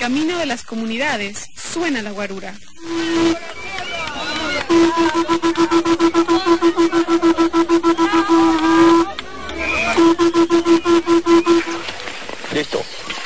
camino de las comunidades suena la guarura. Listo.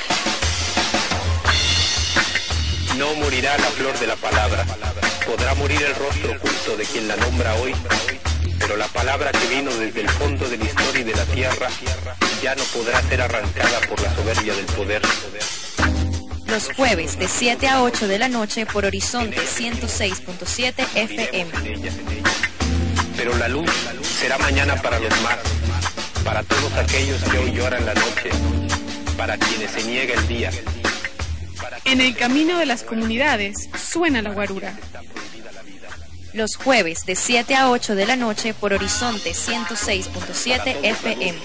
No morirá la flor de la palabra. Podrá morir el rostro oculto de quien la nombra hoy, pero la palabra que vino desde el fondo de la historia y de la tierra ya no podrá ser arrancada por la soberbia del poder. Los jueves de 7 a 8 de la noche por Horizonte 106.7 FM. Pero la luz será mañana para los más, para todos aquellos que hoy lloran la noche, para quienes se niega el día. En el camino de las comunidades suena la guarura. Los jueves de 7 a 8 de la noche por Horizonte 106.7 FM.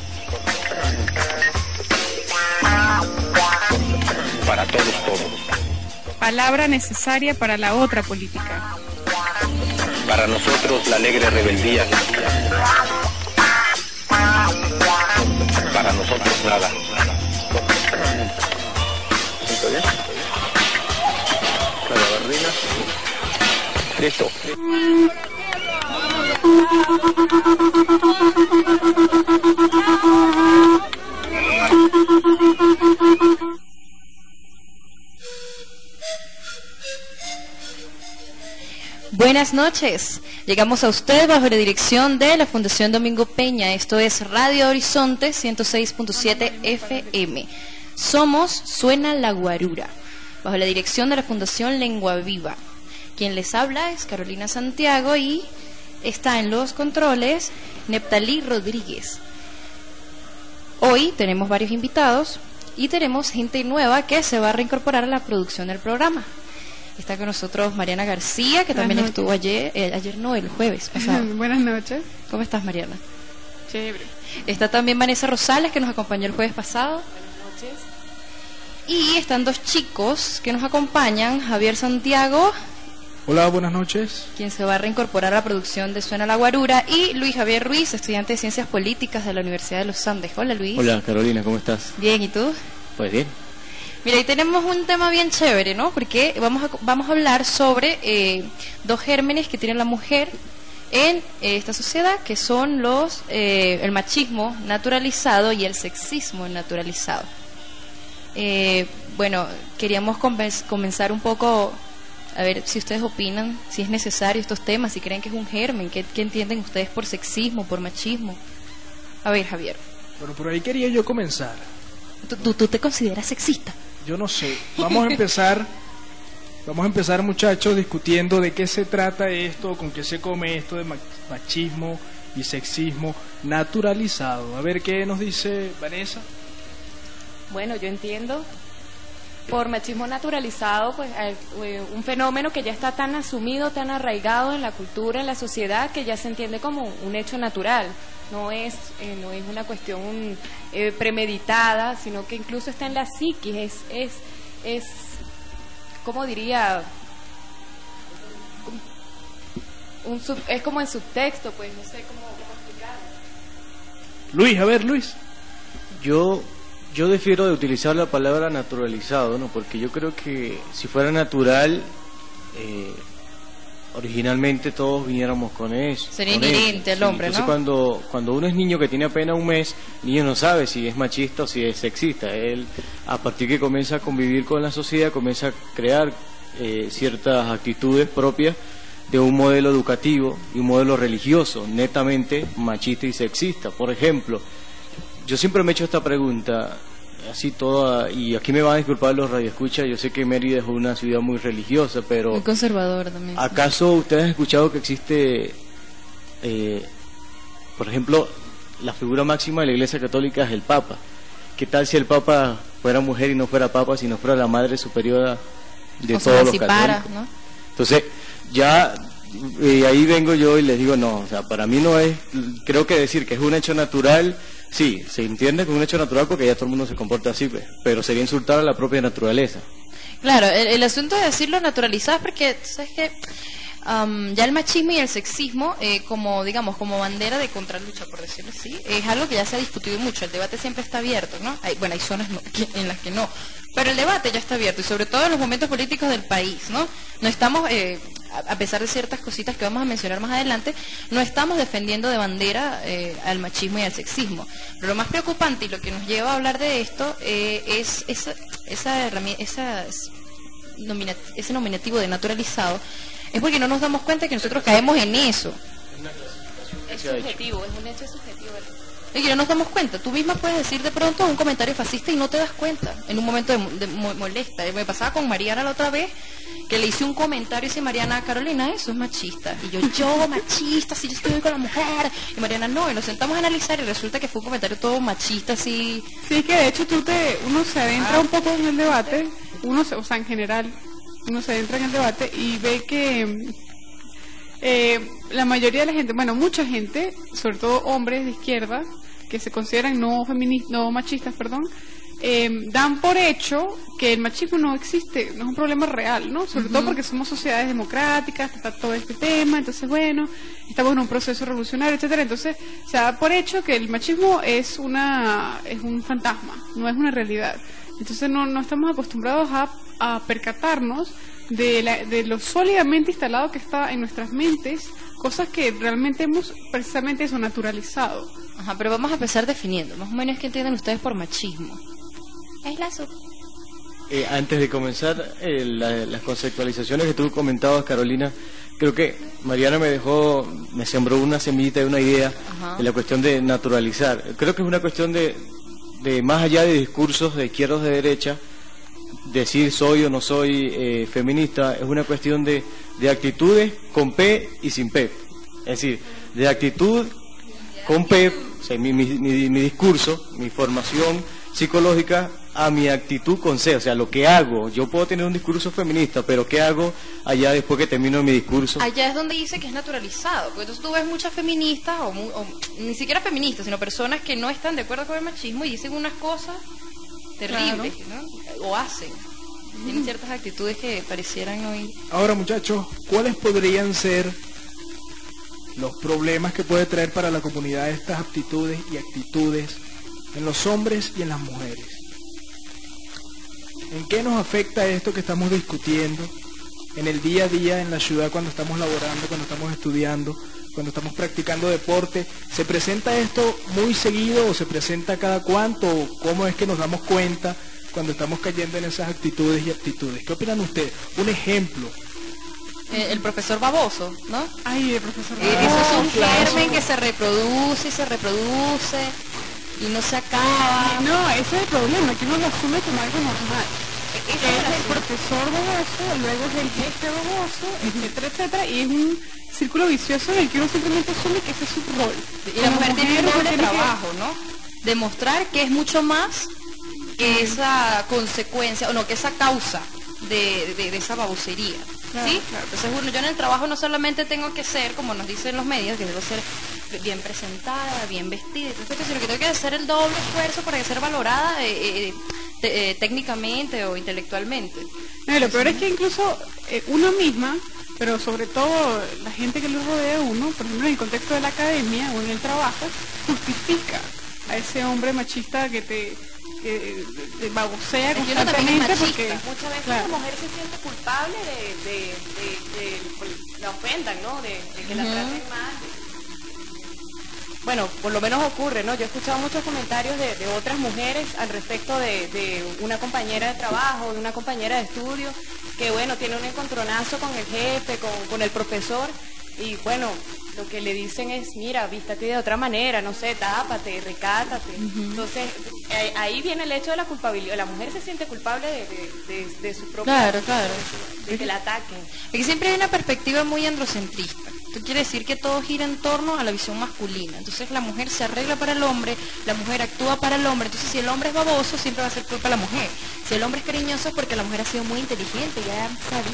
Para todos. Palabra necesaria para la otra política. Para nosotros la alegre rebeldía. Para nosotros nada. ¿Está bien? La gabardina. Listo. Buenas noches, llegamos a usted bajo la dirección de la Fundación Domingo Peña. Esto es Radio Horizonte 106.7 FM. Somos Suena la Guarura, bajo la dirección de la Fundación Lengua Viva. Quien les habla es Carolina Santiago y está en los controles Neptalí Rodríguez. Hoy tenemos varios invitados y tenemos gente nueva que se va a reincorporar a la producción del programa. Está con nosotros Mariana García, que también estuvo ayer no, el jueves pasado. Buenas noches. ¿Cómo estás, Mariana? Chévere. Está también Vanessa Rosales, que nos acompañó el jueves pasado. Buenas noches. Y están dos chicos que nos acompañan, Javier Santiago. Hola, buenas noches. Quien se va a reincorporar a la producción de Suena la Guarura, y Luis Javier Ruiz, estudiante de Ciencias Políticas de la Universidad de los Andes. Hola, Luis. Hola, Carolina, ¿cómo estás? Bien, ¿y tú? Pues bien. Mira, ahí tenemos un tema bien chévere, ¿no? Porque vamos a hablar sobre dos gérmenes que tiene la mujer en esta sociedad, que son el machismo naturalizado y el sexismo naturalizado. Bueno, queríamos comenzar un poco a ver si ustedes opinan, si es necesario estos temas, si creen que es un germen, ¿qué entienden ustedes por sexismo, por machismo? A ver, Javier. Bueno, por ahí quería yo comenzar. ¿Tú te consideras sexista? Yo no sé. Vamos a empezar, muchachos, discutiendo de qué se trata esto, con qué se come esto de machismo y sexismo naturalizado. A ver qué nos dice Vanessa. Bueno, yo entiendo por machismo naturalizado, pues un fenómeno que ya está tan asumido, tan arraigado en la cultura, en la sociedad, que ya se entiende como un hecho natural. No es una cuestión premeditada, sino que incluso está en la psiquis, es ¿cómo diría? Es como en subtexto, pues no sé cómo explicarlo. Luis, a ver, Luis. Yo difiero de utilizar la palabra naturalizado, ¿no? Porque yo creo que si fuera natural, originalmente todos viniéramos con eso. Sería inherente al hombre, entonces, ¿no? cuando uno es niño que tiene apenas un mes, el niño no sabe si es machista o si es sexista. Él, a partir que comienza a convivir con la sociedad, comienza a crear ciertas actitudes propias de un modelo educativo y un modelo religioso, netamente machista y sexista. Por ejemplo, yo siempre me he hecho esta pregunta, así toda, y aquí me van a disculpar los radioescuchas, yo sé que Mérida es una ciudad muy religiosa, pero... Muy conservadora también. ¿Acaso ustedes han escuchado que existe, por ejemplo, la figura máxima de la Iglesia Católica es el Papa? ¿Qué tal si el Papa fuera mujer y no fuera Papa, sino fuera la madre superiora de todos los católicos? ¿No? Entonces, ya... ahí vengo yo y les digo, no, o sea, para mí no es, creo que decir que es un hecho natural, sí, se entiende que es un hecho natural porque ya todo el mundo se comporta así, pues, pero sería insultar a la propia naturaleza. Claro, el asunto de decirlo naturalizado es porque, ¿sabes qué? ya el machismo y el sexismo, como digamos, como bandera de contralucha, por decirlo así, es algo que ya se ha discutido mucho. El debate siempre está abierto, ¿no? Hay zonas en las que no, pero el debate ya está abierto, y sobre todo en los momentos políticos del país, ¿no? No estamos, a pesar de ciertas cositas que vamos a mencionar más adelante, no estamos defendiendo de bandera al machismo y al sexismo. Pero lo más preocupante y lo que nos lleva a hablar de esto es ese nominativo de naturalizado, es porque no nos damos cuenta que nosotros caemos en eso. Es subjetivo, es un hecho subjetivo. Y que no nos damos cuenta. Tú misma puedes decir de pronto un comentario fascista y no te das cuenta. En un momento de molesta. Me pasaba con Mariana la otra vez, que le hice un comentario y dice Mariana, Carolina, eso es machista. Y yo machista, si yo estoy con la mujer. Y Mariana, no. Y nos sentamos a analizar y resulta que fue un comentario todo machista, así. Sí, que de hecho uno se adentra un poco en el debate, o sea, en general, uno se adentra en el debate y ve que la mayoría de la gente, bueno, mucha gente, sobre todo hombres de izquierda, que se consideran no machistas, dan por hecho que el machismo no existe, no es un problema real, ¿no? Sobre todo porque somos sociedades democráticas, está todo este tema, entonces bueno, estamos en un proceso revolucionario, etcétera. Entonces se da por hecho que el machismo es un fantasma, no es una realidad. Entonces no estamos acostumbrados a percatarnos de lo sólidamente instalado que está en nuestras mentes, cosas que realmente hemos precisamente eso naturalizado. Ajá, pero vamos a empezar definiendo, más o menos, ¿qué entienden ustedes por machismo? Es la Antes de comenzar, las conceptualizaciones que tú comentabas, Carolina, creo que Mariana me sembró una semillita de una idea. Ajá. De la cuestión de naturalizar. Creo que es una cuestión de más allá de discursos de izquierda o de derecha, decir soy o no soy feminista, es una cuestión de actitudes con P y sin P. Es decir, de actitud con P, o sea, mi discurso, mi formación psicológica, a mi actitud con C, o sea, lo que hago. Yo puedo tener un discurso feminista, pero ¿qué hago allá después que termino mi discurso? Allá es donde dice que es naturalizado, porque entonces tú ves muchas feministas, o ni siquiera feministas, sino personas que no están de acuerdo con el machismo y dicen unas cosas terribles, claro, ¿no? O hacen. Tienen ciertas actitudes que parecieran oír. Ahora, muchachos, ¿cuáles podrían ser los problemas que puede traer para la comunidad estas aptitudes y actitudes en los hombres y en las mujeres? ¿En qué nos afecta esto que estamos discutiendo en el día a día en la ciudad, cuando estamos laborando, cuando estamos estudiando, cuando estamos practicando deporte? ¿Se presenta esto muy seguido o se presenta cada cuánto? ¿O cómo es que nos damos cuenta cuando estamos cayendo en esas actitudes y aptitudes? ¿Qué opinan ustedes? Un ejemplo. El profesor baboso, ¿no? Ay, el profesor baboso. Eso es un germen que se reproduce y se reproduce y no se acaba. No, ese es el problema, que uno lo asume como algo normal. Es el profesor baboso, luego es el jefe baboso, etcétera, etcétera, y es un círculo vicioso en el que uno simplemente asume que ese es su rol. Y la mujer tiene un doble trabajo, ¿no? Demostrar que es mucho más que esa consecuencia, o no, que esa causa de esa babosería. Claro, ¿sí? Claro. Entonces, bueno, yo en el trabajo no solamente tengo que ser, como nos dicen los medios, que debo ser bien presentada, bien vestida, etcétera, sino que tengo que hacer el doble esfuerzo para ser valorada técnicamente o intelectualmente. No, lo peor es que incluso uno misma, pero sobre todo la gente que lo rodea a uno, por ejemplo en el contexto de la academia o en el trabajo, justifica a ese hombre machista que te babosea constantemente, porque muchas veces la mujer se siente culpable de la ofendan, ¿no? De que la traten mal. Bueno, por lo menos ocurre, ¿no? Yo he escuchado muchos comentarios de otras mujeres al respecto de una compañera de trabajo, de una compañera de estudio, que bueno, tiene un encontronazo con el jefe, con el profesor, y bueno, lo que le dicen es, mira, vístate de otra manera, no sé, tápate, recátate. Entonces, ahí viene el hecho de la culpabilidad. La mujer se siente culpable de su propia... Claro. De que la ataquen. Porque siempre hay una perspectiva muy androcentrista. Esto quiere decir que todo gira en torno a la visión masculina. Entonces la mujer se arregla para el hombre, la mujer actúa para el hombre. Entonces si el hombre es baboso, siempre va a ser culpa de la mujer. Si el hombre es cariñoso, es porque la mujer ha sido muy inteligente, ya han sabido.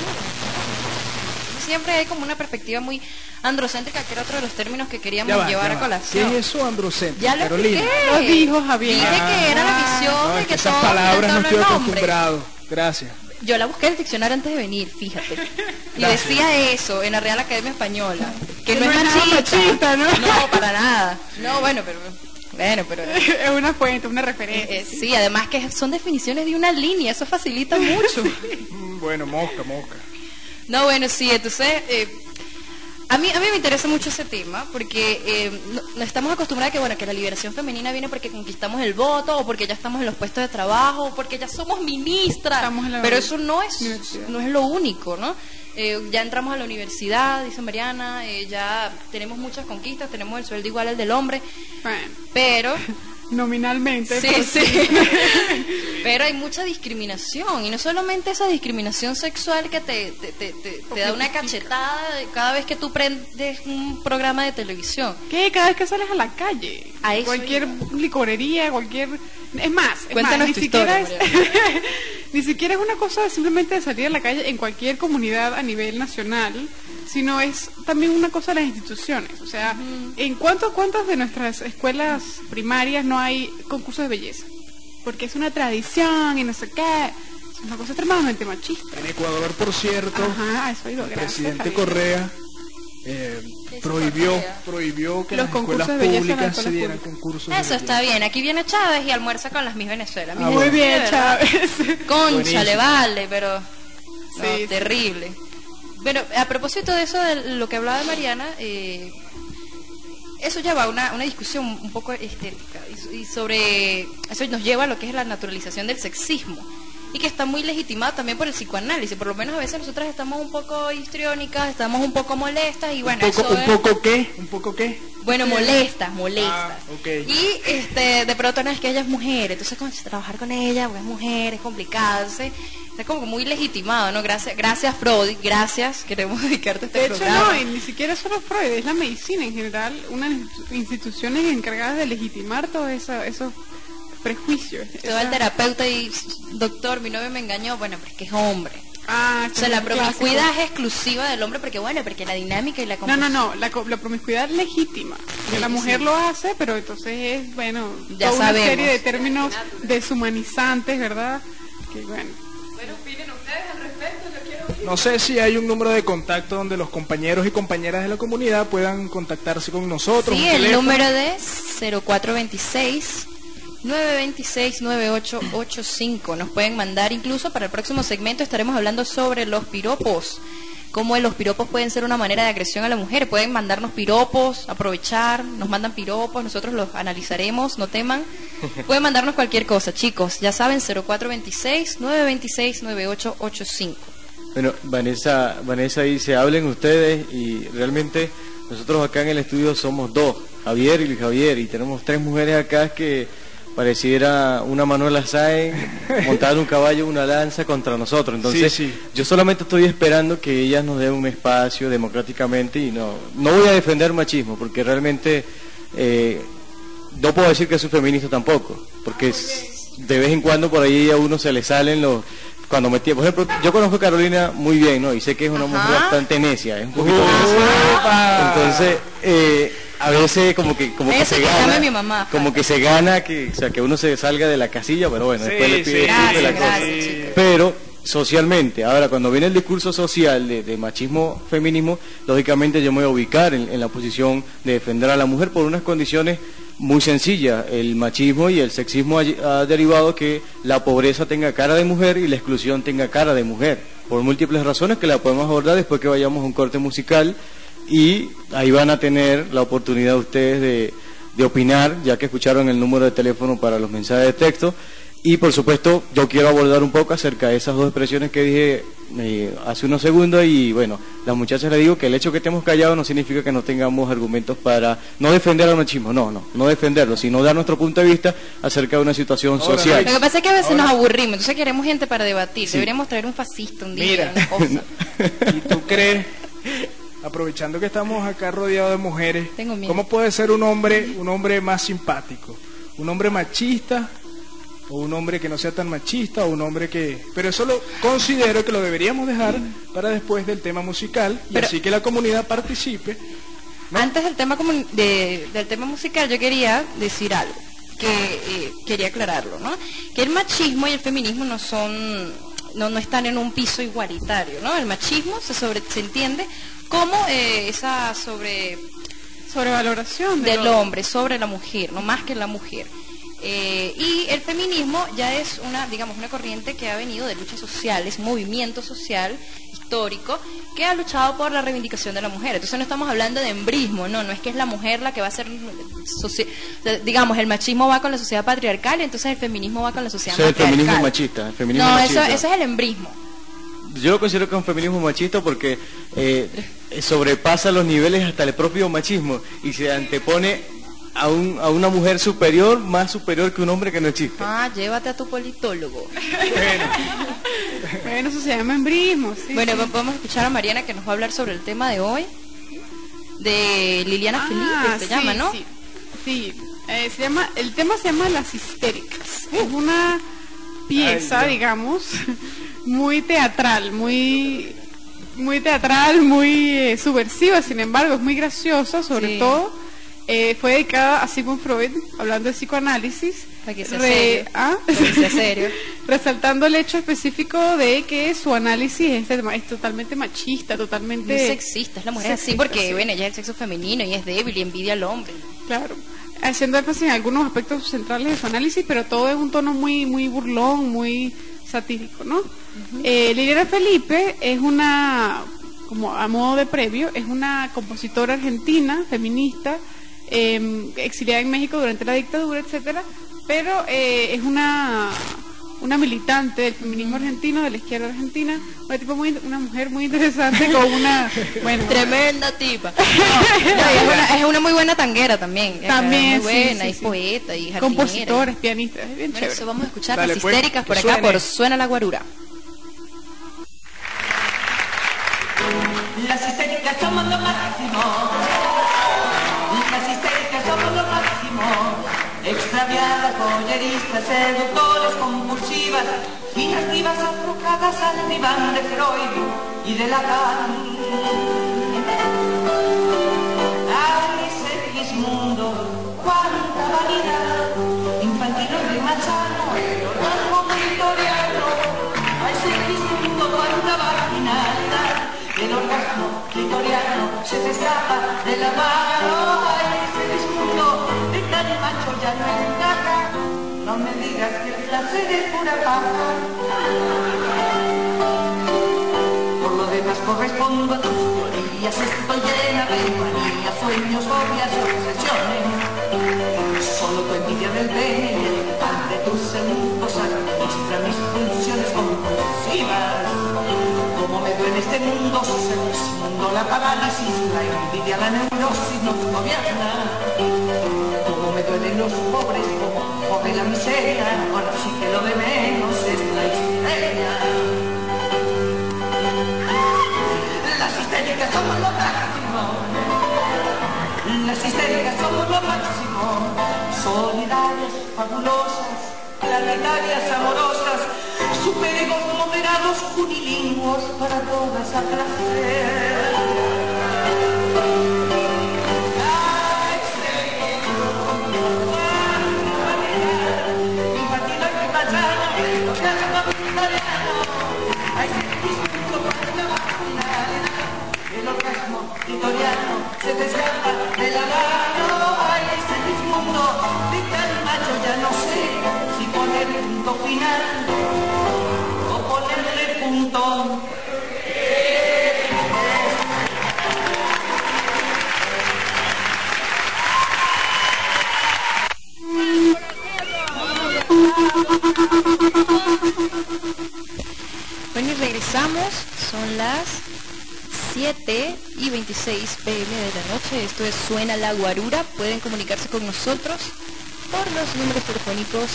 Siempre hay como una perspectiva muy androcéntrica, que era otro de los términos que queríamos llevar a colación. ¿Qué es eso androcéntrico, ya lo Carolina? expliqué. Lo dijo Javier. Dije que era la visión de que esas todo palabras no estoy acostumbrado. Gracias. yo la busqué en el diccionario antes de venir, fíjate. Y Gracias. decía eso en la Real Academia Española, que no es no es nada machista. machista, ¿no? No, para nada. No, bueno, pero Es una fuente, una referencia. sí, además que son definiciones de una línea, eso facilita mucho. Bueno, mosca. No, bueno, sí, entonces a mí me interesa mucho ese tema porque no estamos acostumbrados a que, bueno, que la liberación femenina viene porque conquistamos el voto o porque ya estamos en los puestos de trabajo o porque ya somos ministras, Estamos en la pero eso no es universidad. lo único, ¿no? Ya entramos a la universidad, dice Mariana, ya tenemos muchas conquistas, tenemos el sueldo igual al del hombre, Bueno, pero nominalmente. sí, pero sí. Pero hay mucha discriminación y no solamente esa discriminación sexual que te da una cachetada cada vez que tú prendes un programa de televisión. ¿Qué? Cada vez que sales a la calle, A eso cualquier iba. licorería, cualquier... Es más, Cuéntanos ni tu siquiera historia, es... ni siquiera es una cosa de simplemente de salir a la calle en cualquier comunidad a nivel nacional, sino es también una cosa de las instituciones. O sea, ¿en cuántas de nuestras escuelas primarias no hay concursos de belleza? Porque es una tradición y no sé qué. Es una cosa extremadamente machista. En Ecuador, por cierto, Ajá, eso digo, el gracias, presidente Javier. Correa prohibió que Los las concursos escuelas de belleza en las públicas escuelas se dieran públicas. concursos de Eso está belleza. bien, aquí viene Chávez y almuerza con las Miss Venezuela. Mire, Muy de bien, verdad. Chávez. Concha, Buenísimo. le vale, pero no, Sí, sí. terrible. Bueno, a propósito de eso, de lo que hablaba Mariana, eso lleva a una discusión un poco estética y sobre eso nos lleva a lo que es la naturalización del sexismo y que está muy legitimado también por el psicoanálisis. Por lo menos a veces nosotras estamos un poco histriónicas, estamos un poco molestas y bueno, ¿Un eso es... poco qué? Bueno, molestas. ok. Y de pronto no es que ella es mujer, entonces trabajar con ella, pues es mujer, es complicado, entonces está como muy legitimado, ¿no? Gracias Freud, gracias, queremos dedicarte a este De hecho, programa. no, y ni siquiera solo Freud, es la medicina en general, unas instituciones encargadas de legitimar todos esos prejuicios. Te va el terapeuta y, doctor, mi novio me engañó, bueno, pero es que es hombre. Ah, O sea, la es un clásico. promiscuidad es exclusiva del hombre porque, bueno, porque la dinámica y la No, la promiscuidad legítima. Que la mujer lo hace, pero entonces es, bueno, Ya toda sabemos. una serie de términos deshumanizantes, ¿verdad? Que bueno. No sé si hay un número de contacto donde los compañeros y compañeras de la comunidad puedan contactarse con nosotros. Sí, un el teléfono. número de 0426 926 9885. Nos pueden mandar, incluso para el próximo segmento estaremos hablando sobre los piropos. Cómo los piropos pueden ser una manera de agresión a la mujer. Pueden mandarnos piropos, aprovechar, nos mandan piropos, nosotros los analizaremos, no teman. Pueden mandarnos cualquier cosa, chicos. Ya saben, 0426 926 9885. Bueno, Vanessa dice, hablen ustedes y realmente nosotros acá en el estudio somos dos, Javier y Luis Javier, y tenemos tres mujeres acá que pareciera una Manuela Sáenz montada en un caballo, una lanza contra nosotros. Entonces, Sí. yo solamente estoy esperando que ellas nos den un espacio democráticamente y no voy a defender machismo, porque realmente no puedo decir que soy feminista tampoco, porque de vez en cuando por ahí a uno se le salen los... Cuando metí, por ejemplo, yo conozco a Carolina muy bien, ¿no? Y sé que es una mujer bastante necia, es un poquito necia. Entonces, a veces como que Eso se que gana, llame mi mamá, como que se gana, o sea, que uno se salga de la casilla, pero bueno, Sí, después le sí, pide disculpas y la cosa. gracias, chicos. Pero socialmente, ahora cuando viene el discurso social de machismo, feminismo, lógicamente yo me voy a ubicar en la posición de defender a la mujer por unas condiciones muy sencillas. El machismo y el sexismo ha derivado que la pobreza tenga cara de mujer y la exclusión tenga cara de mujer, por múltiples razones que la podemos abordar después que vayamos a un corte musical, y ahí van a tener la oportunidad ustedes de opinar, ya que escucharon el número de teléfono para los mensajes de texto. Y por supuesto yo quiero abordar un poco acerca de esas dos expresiones que dije hace unos segundos, y bueno, las muchachas les digo que el hecho que estemos callados no significa que no tengamos argumentos para no defender al machismo, no defenderlo, sino dar nuestro punto de vista acerca de una situación Ahora, social. Lo que pasa es que a veces Ahora- nos aburrimos, entonces queremos gente para debatir. Sí. Deberíamos traer un fascista un día, Mira. una cosa. ¿Y tú crees, aprovechando que estamos acá rodeados de mujeres, Tengo miedo. cómo puede ser un hombre más simpático? ¿Un hombre machista o un hombre que no sea tan machista o un hombre que... Pero eso lo considero que lo deberíamos dejar para después del tema musical, y Pero- así que la comunidad participe. ¿no? Antes del tema del tema musical, yo quería decir algo que quería aclararlo, ¿no? Que el machismo y el feminismo no no están en un piso igualitario, ¿no? El machismo se entiende como esa sobrevaloración del hombre sobre la mujer, no más que la mujer. Y el feminismo ya es una corriente que ha venido de luchas sociales, movimiento social histórico que ha luchado por la reivindicación de la mujer. Entonces no estamos hablando de embrismo, no es que es la mujer la que va a ser el machismo va con la sociedad patriarcal y entonces el feminismo va con la sociedad matriarcal. El feminismo machista, ese es el embrismo. Yo lo considero que es un feminismo machista porque sobrepasa los niveles hasta el propio machismo y se antepone a una mujer superior, más superior que un hombre que no existe. Llévate a tu politólogo. Bueno, eso se llama embrismo. Sí, bueno, vamos a escuchar a Mariana que nos va a hablar sobre el tema de hoy, de Liliana Felipe, se llama, ¿no? Sí. El tema se llama Las Histéricas. Es una pieza, digamos, muy teatral, muy subversiva, sin embargo, es muy graciosa, sobre todo. Fue dedicada a Sigmund Freud, hablando de psicoanálisis, para que sea serio. Resaltando el hecho específico de que su análisis es totalmente machista, totalmente muy sexista. Es la mujer así porque, ella es el sexo femenino y es débil y envidia al hombre. Claro, haciendo énfasis en algunos aspectos centrales de su análisis, pero todo en un tono muy, muy burlón, muy satírico, ¿no? Liliana Felipe es como a modo de previo, es una compositora argentina, feminista, exiliada en México durante la dictadura, etcétera, pero es una militante del feminismo argentino, de la izquierda argentina, una mujer muy interesante con una tremenda tipa. Es una muy buena tanguera también. También, muy buena, es poeta y jardinera. Compositora, es pianista, es bien chévere. Eso vamos a escuchar Las Histéricas por acá, por Suena la Guarura. Las histéricas somos lo máximo. Las histéricas somos lo máximo. Extraviadas, boyeristas, seductoras, compulsivas, finas divas aflojadas al diván de Freud y de Lacan. ¡Ay, Segismundo! ¡Cuánta vanidad! Infantil y machano, el orgasmo victoriano. ¡Ay, Segismundo! ¡Cuánta vaginalidad! El orgasmo clitoriano se te escapa de la mano. Ay, Segismundo, de tan macho ya no encaja. No me digas que el placer es pura paja. Por lo demás correspondo a tus teorías. Estoy llena de manías, sueños, fobias y obsesiones. Solo tu envidia del pene y el pan de tus segundos administra mis funciones compulsivas. Como me duele este mundo, Segismundo, la parálisis, la envidia, la neurosis nos gobierna. Como me duelen los pobres, como jode la miseria, ahora sí que lo de menos es la histeria. Las histéricas somos lo máximo. Las histéricas somos lo máximo. Solidarias, fabulosas, planetarias, amorosas, superegos moderados, unilingüos, para todas a placer. Ay, Segismundo, cuánta vanidad, infantil y machana, el orgasmo victoriano. Ay, Segismundo, cuánta vaginalidad, el orgasmo victoriano se te escapa de la mano. Ay, Segismundo, de tal macho ya no sé si poner punto final o ponerle punto. Bueno, y regresamos, son las 7:26 p.m. de la noche. Esto es Suena la Guarura. Pueden comunicarse con nosotros por los números telefónicos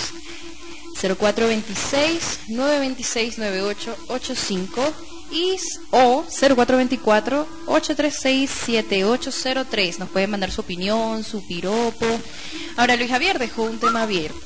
0426-926-9885 o 0424-836-7803. Nos pueden mandar su opinión, su piropo. Ahora, Luis Javier dejó un tema abierto.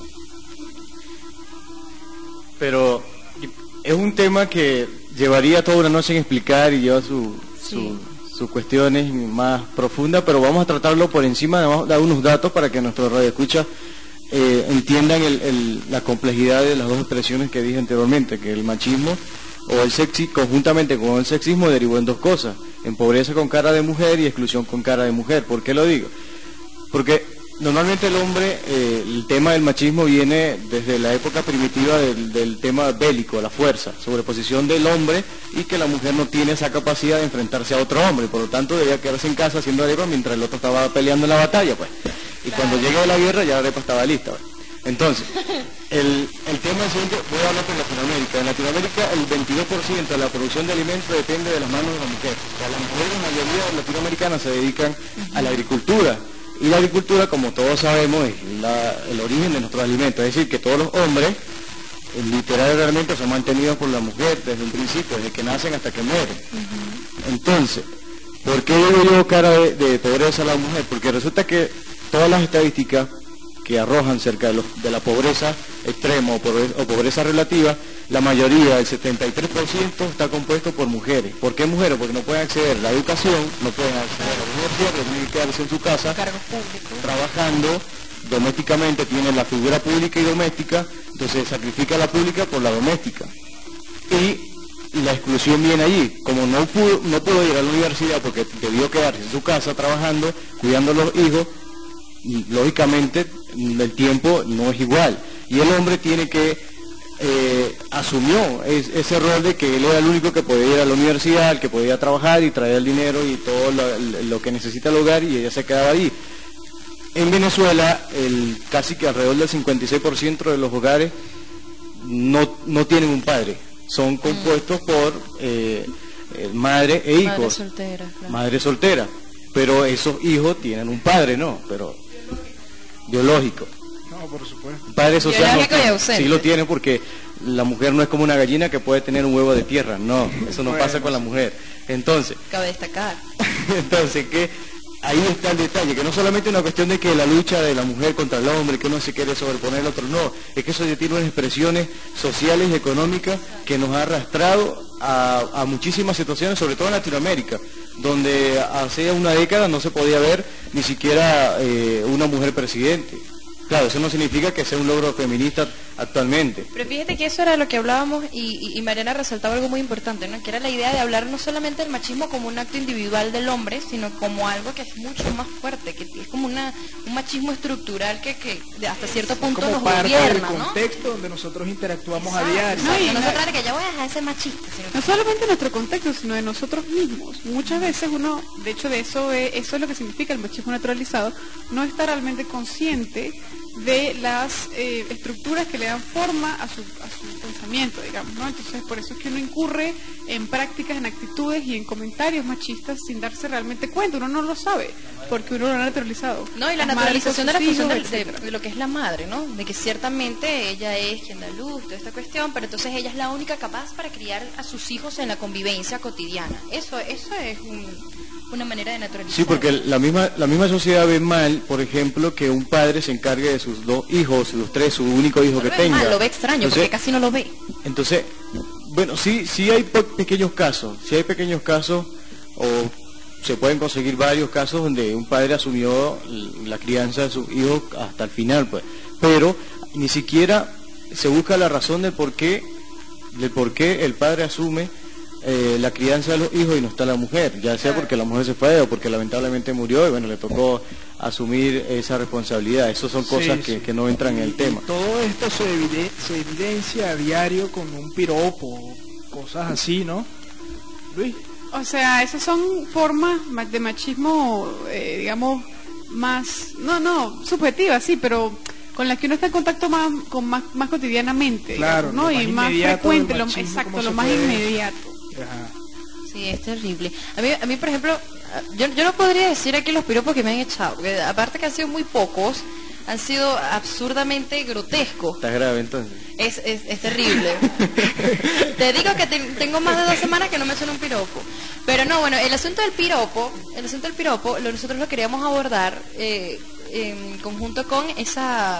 Pero es un tema que llevaría toda una noche en explicar y lleva sus cuestiones más profundas, pero vamos a tratarlo por encima, vamos a dar unos datos para que nuestros radioescuchas entiendan la complejidad de las dos expresiones que dije anteriormente, que el machismo o el conjuntamente con el sexismo derivó en dos cosas: en pobreza con cara de mujer y exclusión con cara de mujer. ¿Por qué lo digo? Porque normalmente el hombre, el tema del machismo viene desde la época primitiva del tema bélico, la fuerza, sobreposición del hombre, y que la mujer no tiene esa capacidad de enfrentarse a otro hombre, por lo tanto debía quedarse en casa haciendo arepa mientras el otro estaba peleando en la batalla, pues. Y cuando llegue la guerra ya la arepa estaba lista, pues. Entonces, el tema es siguiente, voy a hablar de Latinoamérica. En Latinoamérica el 22% de la producción de alimentos depende de las manos de la mujer. O sea, las mujeres, la mayoría latinoamericanas, se dedican a la agricultura. Y la agricultura, como todos sabemos, es el origen de nuestros alimentos. Es decir, que todos los hombres, literalmente, son mantenidos por la mujer desde un principio, desde que nacen hasta que mueren. Entonces, ¿por qué digo yo cara de pobreza a la mujer? Porque resulta que todas las estadísticas que arrojan cerca de la pobreza extrema o pobreza relativa, la mayoría, el 73%, está compuesto por mujeres. ¿Por qué mujeres? Porque no pueden acceder a la educación, no pueden acceder a la universidad, pero tienen que quedarse en su casa, trabajando domésticamente, tienen la figura pública y doméstica, entonces sacrifica la pública por la doméstica. Y la exclusión viene allí. Como no pudo ir a la universidad porque debió quedarse en su casa trabajando, cuidando a los hijos, lógicamente el tiempo no es igual, y el hombre tiene que asumió ese rol de que él era el único que podía ir a la universidad, el que podía trabajar y traer el dinero y todo lo que necesita el hogar, y ella se quedaba ahí. En Venezuela casi que alrededor del 56% de los hogares no tienen un padre, son compuestos por madre e hijos, madre soltera, pero esos hijos tienen un padre, ¿no? Pero biológico. No, por supuesto. Padre social no, sí lo tiene, porque la mujer no es como una gallina que puede tener un huevo de tierra, no, eso no pasa con la mujer. Entonces, cabe destacar. Entonces, que ahí está el detalle, que no solamente es una cuestión de que la lucha de la mujer contra el hombre, que uno se quiere sobreponer al otro, no, es que eso ya tiene unas expresiones sociales y económicas que nos ha arrastrado a muchísimas situaciones, sobre todo en Latinoamérica, donde hace una década no se podía ver ni siquiera una mujer presidente. Claro, eso no significa que sea un logro feminista actualmente. Pero fíjate que eso era lo que hablábamos, y Mariana resaltaba algo muy importante, ¿no? Que era la idea de hablar no solamente del machismo como un acto individual del hombre, sino como algo que es mucho más fuerte, que es como un machismo estructural que hasta cierto punto como nos parte gobierna, del ¿no? contexto donde nosotros interactuamos a Exacto. diario. No, y No se trata de que ya voy a dejar de ser machista, sino que no solamente nuestro contexto, sino de nosotros mismos. Muchas veces uno, de hecho de eso es lo que significa el machismo naturalizado, no está realmente consciente de las estructuras que le dan forma a su pensamiento, digamos, ¿no? Entonces, por eso es que uno incurre en prácticas, en actitudes y en comentarios machistas sin darse realmente cuenta. Uno no lo sabe, porque uno lo ha naturalizado. no, y la Las madres naturalización de con la sus función hijos, de etcétera. lo que es la madre, ¿no? De que ciertamente ella es quien da luz, toda esta cuestión, pero entonces ella es la única capaz para criar a sus hijos en la convivencia cotidiana. Eso es una manera de naturalizar. Sí, porque la misma sociedad ve mal, por ejemplo, que un padre se encargue de sus dos hijos, sus tres, su único hijo No que lo ve tenga. mal, lo ve extraño, Entonces, porque casi no lo ve. Entonces, bueno, sí hay pequeños casos, o se pueden conseguir varios casos donde un padre asumió la crianza de sus hijos hasta el final, pues, pero ni siquiera se busca la razón del por qué el padre asume la crianza de los hijos y no está la mujer, ya sea porque la mujer se fue o porque lamentablemente murió y bueno, le tocó asumir esa responsabilidad. Esas son cosas Sí. que no entran en el tema. Todo esto se evidencia a diario con un piropo, cosas así, ¿no? Luis. O sea, esas son formas de machismo, digamos, más, subjetivas, sí, pero con las que uno está en contacto más cotidianamente, Claro, digamos, ¿no? lo Y más más inmediato frecuente, del machismo, exacto, ¿cómo lo se más puede? inmediato. Ajá. Sí, es terrible. A mí, por ejemplo, yo no podría decir aquí los piropos que me han echado, porque aparte que han sido muy pocos, han sido absurdamente grotescos. Está grave entonces. Es terrible. Te digo que tengo más de 2 semanas que no me suena un piropo. Pero no, bueno, el asunto del piropo, nosotros lo queríamos abordar en conjunto con esa...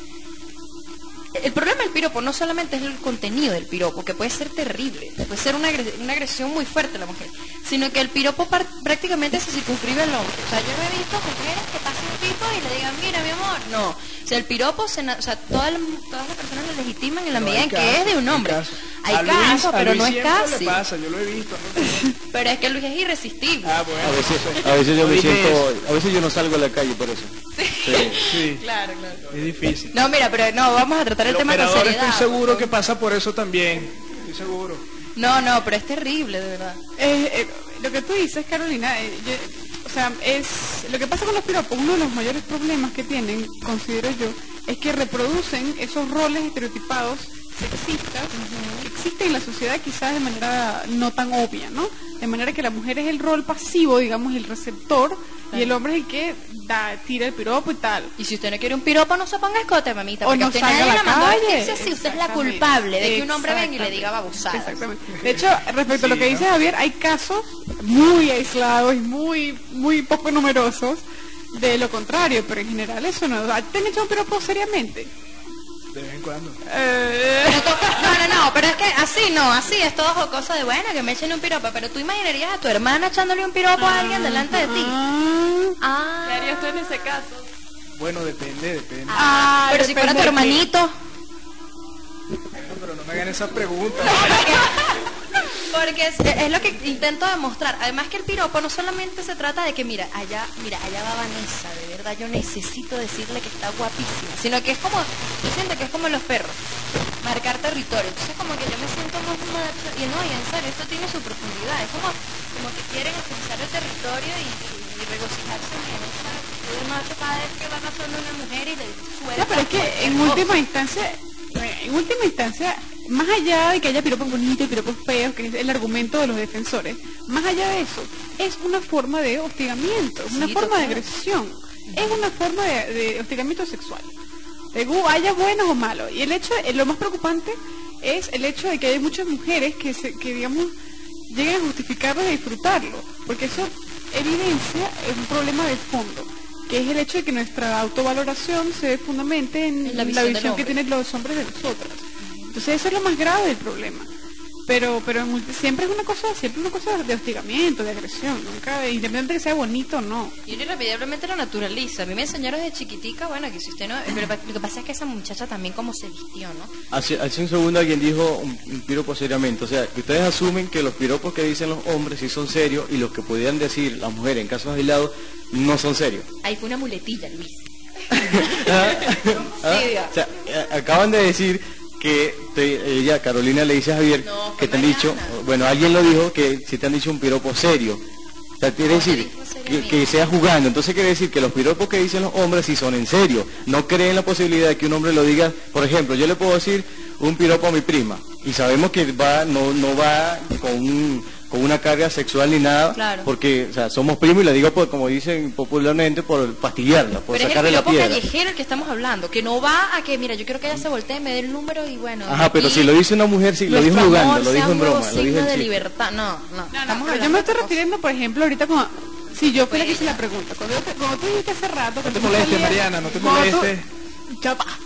El problema del piropo no solamente es el contenido del piropo, que puede ser terrible, puede ser una agresión muy fuerte a la mujer, sino que el piropo prácticamente se circunscribe al hombre. O sea, yo no he visto mujeres que pasen un tipo y le digan, mira mi amor, no. O sea, el piropo, todas las personas lo legitiman en la No, medida hay en que casos, es de un hay hombre. casos. Hay A Luis- casos, a pero Luis no es siempre casi. le pasa, yo lo he visto. Pero es que Luis es irresistible. Ah, bueno. A veces yo me Dije siento, a veces yo no salgo a la calle por eso. Sí, Claro. es difícil. No, mira, pero no, vamos a tratar el El tema con operador seriedad. estoy seguro que pasa por eso también. Estoy seguro. No, pero es terrible, de verdad. Lo que tú dices, Carolina, o sea, es lo que pasa con los piropos. Uno de los mayores problemas que tienen, considero yo, es que reproducen esos roles estereotipados sexistas que existen en la sociedad, quizás de manera no tan obvia, ¿no? De manera que la mujer es el rol pasivo, digamos, el receptor, y el hombre es el que tira el piropo y tal. Y si usted no quiere un piropo, no se ponga escote, mamita, O porque no usted salga nadie a la la mandó a calle. vestirse así. Usted es la Exactamente. culpable de que un hombre venga y le diga babosada. Exactamente. De hecho, respecto a lo que dice Javier, hay casos muy aislados y muy poco numerosos de lo contrario, pero en general eso no. ¿Te han hecho un piropo seriamente? De vez en cuando. No, pero es que así es todo jocoso de bueno, que me echen un piropo, pero tú imaginarías a tu hermana echándole un piropo a alguien delante de ti. ¿Qué harías tú en ese caso? Bueno, depende. Pero si fuera tu depende de hermanito. Pero no me hagan esas preguntas. Porque es lo que intento demostrar. Además que el piropo no solamente se trata de que, mira, allá va Vanessa, de verdad yo necesito decirle que está guapísima, sino que es como, yo siento que es como los perros, marcar territorio. Entonces como que yo me siento más macho, y no, y en serio, esto tiene su profundidad, es como que quieren utilizar el territorio y regocijarse en esa actitud de macho cada vez que va pasando una mujer y le suelta. No, pero es que en última instancia, más allá de que haya piropos bonitos y piropos feos, que es el argumento de los defensores, más allá de eso, es una forma de hostigamiento, es una forma de agresión, es una forma de hostigamiento sexual. Haya buenos o malos. Y el hecho, lo más preocupante es el hecho de que hay muchas mujeres que digamos, llegan a justificarlo y a disfrutarlo, porque eso evidencia un problema de fondo, que es el hecho de que nuestra autovaloración se fundamente en la visión que tienen los hombres de nosotras. Entonces eso es lo más grave del problema. Pero siempre es una cosa de hostigamiento, de agresión, nunca, independientemente de que sea bonito o no. Y uno irremediablemente lo naturaliza. A mí me enseñaron desde chiquitica, bueno, que si usted no... Pero lo que pasa es que esa muchacha también como se vistió, ¿no? Hace un segundo alguien dijo un piropo seriamente. O sea, que ustedes asumen que los piropos que dicen los hombres sí son serios y los que podían decir las mujeres en casos aislados no son serios. Ahí fue una muletilla, Luis. O sea, acaban de decir que ella, Carolina, le dice a Javier No, que te han Mariana. dicho, bueno, alguien lo dijo, que si te han dicho un piropo serio. O sea, quiere decir dijo seriamente. que sea jugando. Entonces quiere decir que los piropos que dicen los hombres sí son en serio. No creen la posibilidad de que un hombre lo diga. Por ejemplo, yo le puedo decir un piropo a mi prima y sabemos que no va con una carga sexual ni nada, Claro. porque, o sea, somos primos y le digo, como dicen popularmente, por fastidiarla, por Pero es el sacarle la piropo piedra. callejero el que estamos hablando, que no va a que, mira, yo quiero que ella se voltee, me dé el número y bueno. Ajá, pero y si lo dice una mujer, sí, lo dijo nuestro jugando, amor lo sea dijo en un broma, nuevo lo dijo signo en de chiste. libertad. No, No, estamos pero yo hablando me de estoy otra cosa. refiriendo, por ejemplo, ahorita como... Sí, yo fui la que hice la pregunta. Cuando tú dijiste hace rato... No te molestes, Mariana, no te cuando tú- molestes. Ya va.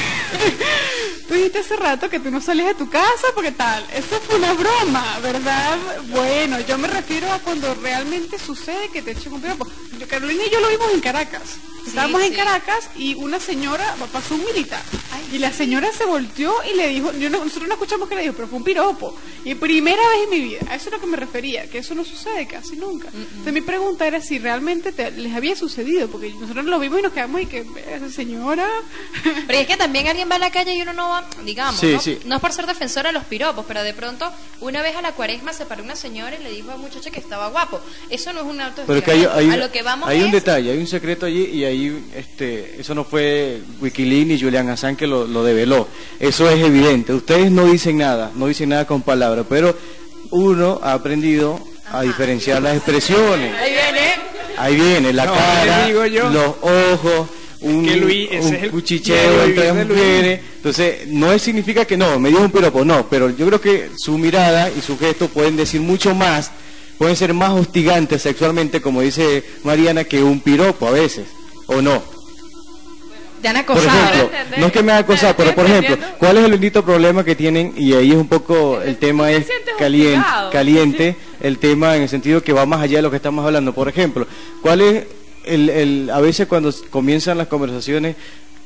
Tú dijiste hace rato que tú no salías de tu casa porque tal. Eso fue una broma, ¿verdad? Bueno, yo me refiero a cuando realmente sucede que te echen un piropo. Carolina y yo lo vimos en Caracas. Estábamos en sí. Caracas y una señora, pasó un militar, y la señora se volteó y le dijo, nosotros no escuchamos que le dijo, pero fue un piropo. Y primera vez en mi vida, a eso es lo que me refería, que eso no sucede casi nunca. Entonces mi pregunta era si realmente les había sucedido, porque nosotros lo vimos y nos quedamos y que, esa señora... Pero es que también alguien va a la calle y uno no va, digamos, Sí, ¿no? sí. No es por ser defensora de los piropos, pero de pronto una vez a la cuaresma se paró una señora y le dijo a un muchacho que estaba guapo. Eso no es un acto de Pero es que hay, hostigamiento. A lo que vamos hay un es- detalle, hay un secreto allí y ahí eso no fue Wikileaks ni Julian Assange que lo develó. Eso es evidente. Ustedes no dicen nada con palabras, pero uno ha aprendido a diferenciar las expresiones. Ahí viene la No, cara, te digo yo. los ojos, un, que Luis, ese un es el cuchicheo diario entre las vivir de Luis. mujeres. Entonces, no significa que no, me dio un piropo, no, pero yo creo que su mirada y su gesto pueden decir mucho más, pueden ser más hostigantes sexualmente, como dice Mariana, que un piropo a veces, ¿o no? Te han Por acosado. ejemplo, entender. no es que me haga acosar, Estoy pero por ejemplo, entendiendo. ¿cuál es el bendito problema que tienen? Y ahí es un poco, el tema te es sientes caliente, hostigado. caliente, el tema en el sentido que va más allá de lo que estamos hablando. Por ejemplo, ¿cuál es a veces cuando comienzan las conversaciones,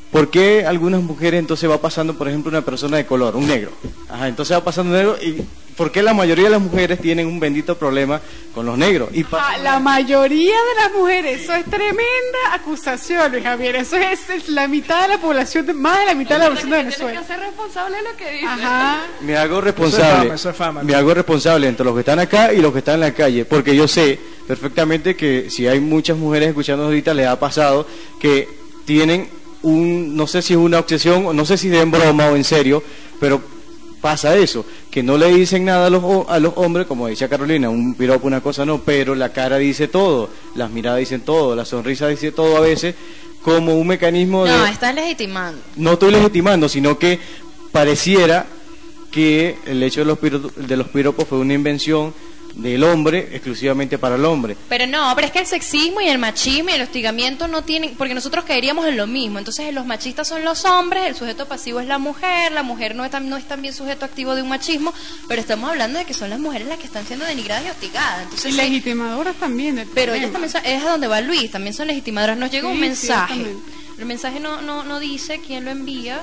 ¿por qué algunas mujeres entonces va pasando, por ejemplo, una persona de color, un negro? Ajá, entonces va pasando un negro y ¿por qué la mayoría de las mujeres tienen un bendito problema con los negros? Y La mayoría de las mujeres, eso es tremenda acusación, Luis Javier. Eso es la mitad de la población, más de la mitad de la población de Tienes Venezuela. que ser responsable de lo que dices. Ajá. me hago responsable, Eso es fama. me hago responsable entre los que están acá y los que están en la calle, porque yo sé perfectamente que si hay muchas mujeres escuchando ahorita, les ha pasado que tienen no sé si es una obsesión, o no sé si es en broma o en serio, pero pasa eso, que no le dicen nada a los hombres, como decía Carolina, un piropo, una cosa no, pero la cara dice todo, las miradas dicen todo, la sonrisa dice todo a veces, como un mecanismo No, de... estás legitimando. No estoy legitimando, sino que pareciera que el hecho de los piropos fue una invención del hombre, exclusivamente para el hombre. Pero no, pero es que el sexismo y el machismo y el hostigamiento no tienen, porque nosotros caeríamos en lo mismo. Entonces los machistas son los hombres, el sujeto pasivo es la mujer no es también sujeto activo de un machismo, pero estamos hablando de que son las mujeres las que están siendo denigradas y hostigadas. Entonces, Y legitimadoras también. del pero ellas problema. también son, es a donde va Luis, también son legitimadoras. Nos llega un Sí, mensaje. ciertamente. El mensaje no dice quién lo envía.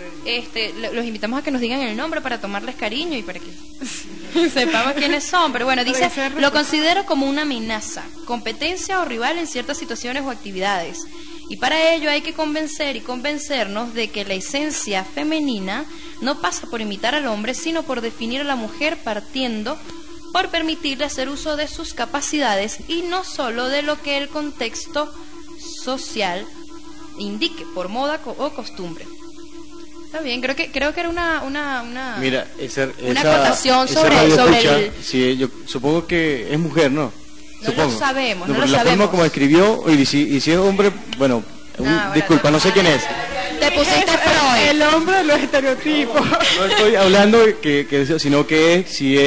Los invitamos a que nos digan el nombre para tomarles cariño y para que sepamos quiénes son. Pero bueno, dice, lo considero como una amenaza, competencia o rival en ciertas situaciones o actividades. Y para ello hay que convencer y convencernos de que la esencia femenina no pasa por imitar al hombre, sino por definir a la mujer partiendo por permitirle hacer uso de sus capacidades y no solo de lo que el contexto social indique, por moda o costumbre. Está bien, creo que era una Mira, una acotación sobre radioescucha, el... sí, yo supongo que es mujer, ¿no? No Supongo. lo sabemos, no pero lo la sabemos. forma como escribió, y si es hombre, bueno, disculpa, no sé quién es. Te pusiste Freud. El hombre de los estereotipos. No estoy hablando sino que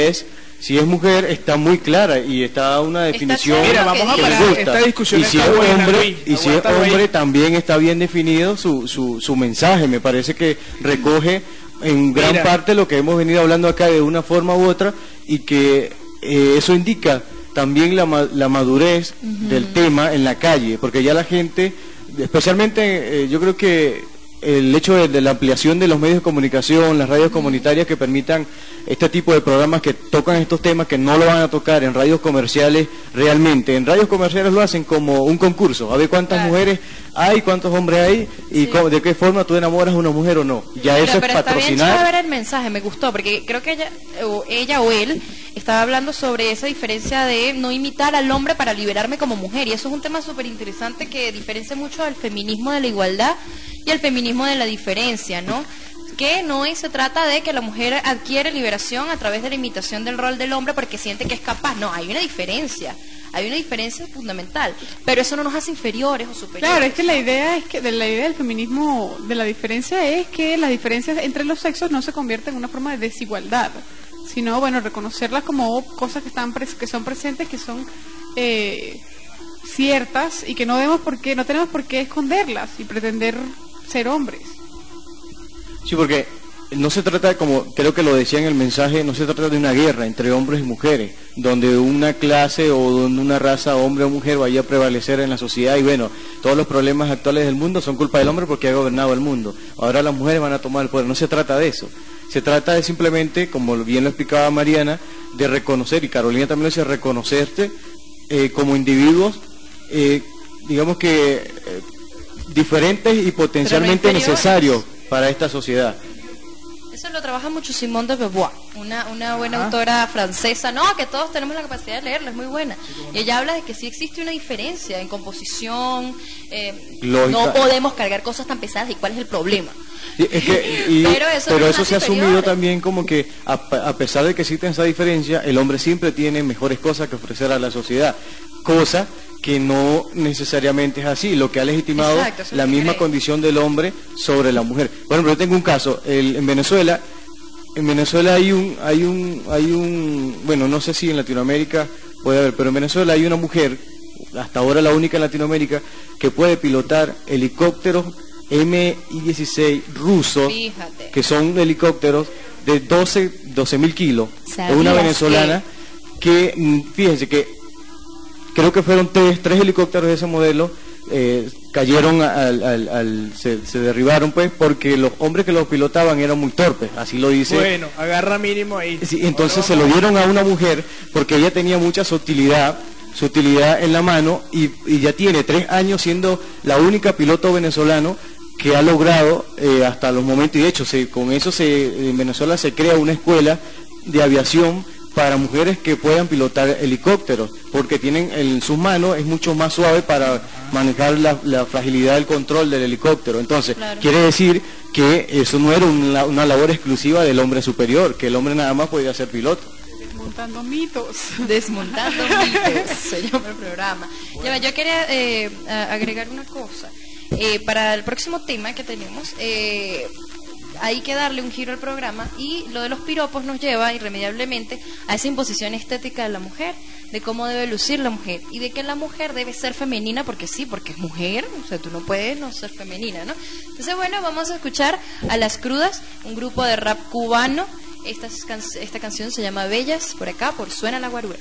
si es mujer, está muy clara y está una definición claro Mira, lo que vamos a dice. que parar. me gusta. Esta discusión Y si está es buena, hombre, Luis. y si es Aguántalo ahí. hombre también está bien definido su mensaje. Me parece que recoge en gran Mira. parte lo que hemos venido hablando acá de una forma u otra y que eso indica también la madurez del tema en la calle, porque ya la gente, especialmente yo creo que el hecho de la ampliación de los medios de comunicación, las radios comunitarias que permitan este tipo de programas que tocan estos temas que no lo van a tocar en radios comerciales realmente. En radios comerciales lo hacen como un concurso, a ver cuántas Claro. mujeres hay, cuántos hombres hay y Sí. de qué forma tú enamoras a una mujer o no. Ya eso Pero es está bien patrocinar. chévere el mensaje, me gustó, porque creo que ella o él estaba hablando sobre esa diferencia de no imitar al hombre para liberarme como mujer, y eso es un tema súper interesante que diferencia mucho al feminismo de la igualdad y al feminismo de la diferencia, ¿no? Que se trata de que la mujer adquiere liberación a través de la imitación del rol del hombre porque siente que es capaz. No, hay una diferencia fundamental, pero eso no nos hace inferiores o superiores. Claro, es que la idea del feminismo, de la diferencia, es que las diferencias entre los sexos no se convierten en una forma de desigualdad, sino, bueno, reconocerlas como cosas que son presentes, que son ciertas y que no tenemos por qué esconderlas y pretender ser hombres. Sí, porque no se trata, como creo que lo decía en el mensaje, no se trata de una guerra entre hombres y mujeres, donde una clase o donde una raza, hombre o mujer, vaya a prevalecer en la sociedad y bueno, todos los problemas actuales del mundo son culpa del hombre porque ha gobernado el mundo. Ahora las mujeres van a tomar el poder. No se trata de eso. Se trata de simplemente, como bien lo explicaba Mariana, de reconocer, y Carolina también lo decía, reconocerte como individuos, digamos que diferentes y potencialmente inferiores. necesarios para esta sociedad. Eso lo trabaja mucho Simone de Beauvoir, una buena autora francesa, que todos tenemos la capacidad de leerla, es muy buena. Y ella habla de que sí existe una diferencia en composición, Lógica. no podemos cargar cosas tan pesadas, ¿y cuál es el problema? Sí, Pero eso no pero nos eso se ha hace asumido inferiores. también como que a pesar de que existe esa diferencia, el hombre siempre tiene mejores cosas que ofrecer a la sociedad, cosa que no necesariamente es así, lo que ha legitimado Exacto, eso es la lo que misma cree. condición del hombre sobre la mujer. Por ejemplo, yo tengo un caso, en Venezuela hay un, bueno, no sé si en Latinoamérica puede haber, pero en Venezuela hay una mujer, hasta ahora la única en Latinoamérica, que puede pilotar helicópteros Mi-16 rusos, Fíjate. que son helicópteros de 12.000 kilos. Es ¿Sabías una venezolana que, fíjense que creo que fueron tres helicópteros de ese modelo, cayeron, se derribaron pues porque los hombres que los pilotaban eran muy torpes, así lo dice. Bueno, agarra mínimo ahí. Sí, entonces se lo dieron a una mujer porque ella tenía mucha sutilidad en la mano y ya tiene 3 años siendo la única piloto venezolano que ha logrado hasta los momentos, y de hecho con eso en Venezuela se crea una escuela de aviación para mujeres que puedan pilotar helicópteros, porque tienen en sus manos, es mucho más suave para manejar la fragilidad del control del helicóptero. Entonces, claro, quiere decir que eso no era una labor exclusiva del hombre superior, que el hombre nada más podía ser piloto. Desmontando mitos. Desmontando mitos, se llama el programa. Ya va, yo quería agregar una cosa. Para el próximo tema que tenemos, hay que darle un giro al programa, y lo de los piropos nos lleva irremediablemente a esa imposición estética de la mujer, de cómo debe lucir la mujer y de que la mujer debe ser femenina porque sí, porque es mujer, o sea, tú no puedes no ser femenina, ¿no? Entonces, bueno, vamos a escuchar a Las Crudas, un grupo de rap cubano. Esta canción se llama Bellas, por acá, por Suena la Guarura.